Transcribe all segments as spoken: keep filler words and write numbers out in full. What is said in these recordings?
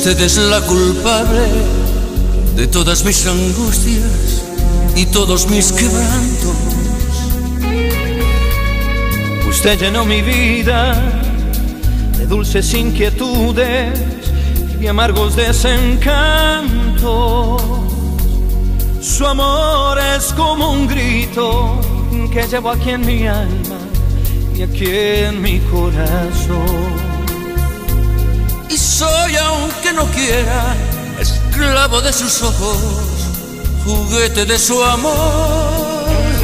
Usted es la culpable de todas mis angustias y todos mis quebrantos. Usted llenó mi vida de dulces inquietudes y amargos desencantos. Su amor es como un grito que llevo aquí en mi alma y aquí en mi corazón. Y soy, aunque no quiera, esclavo de sus ojos, juguete de su amor.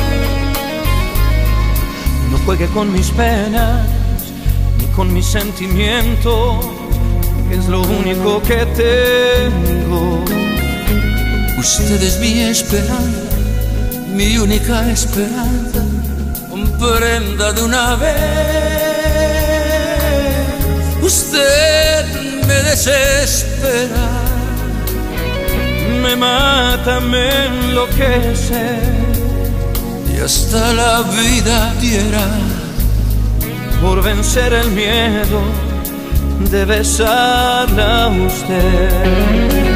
No juegue con mis penas ni con mis sentimientos, que es lo único que tengo. Usted es mi esperanza, mi única esperanza. Comprenda de una vez. Usted me desespera, me mata, me enloquece, y hasta la vida diera por vencer el miedo de besarla a usted.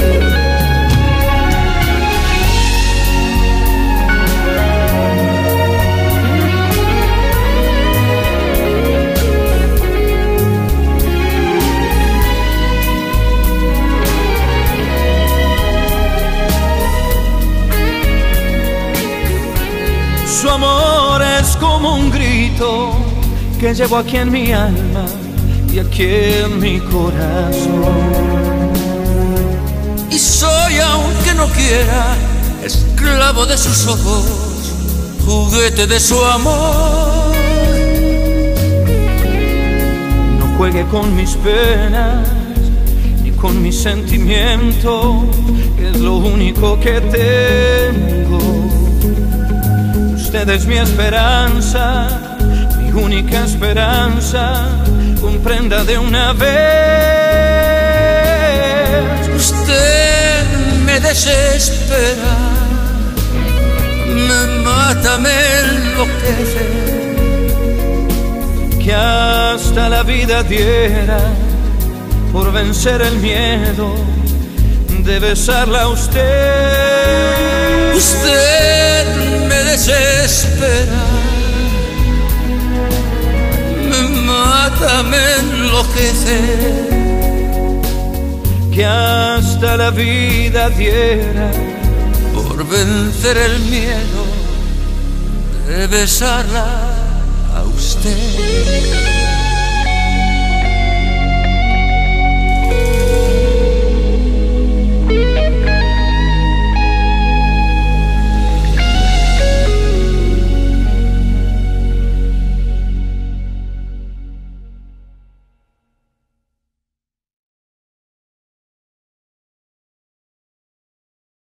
Su amor es como un grito que llevo aquí en mi alma y aquí en mi corazón. Y soy, aunque no quiera, esclavo de sus ojos, juguete de su amor. No juegue con mis penas ni con mis sentimientos, que es lo único que tengo. Usted es mi esperanza, mi única esperanza. Comprenda de una vez. Usted me desespera, me mata, me enloquece, que hasta la vida diera por vencer el miedo de besarla a usted. Usted me desespera, me mata, me enloquece, que hasta la vida diera por vencer el miedo de besarla a usted.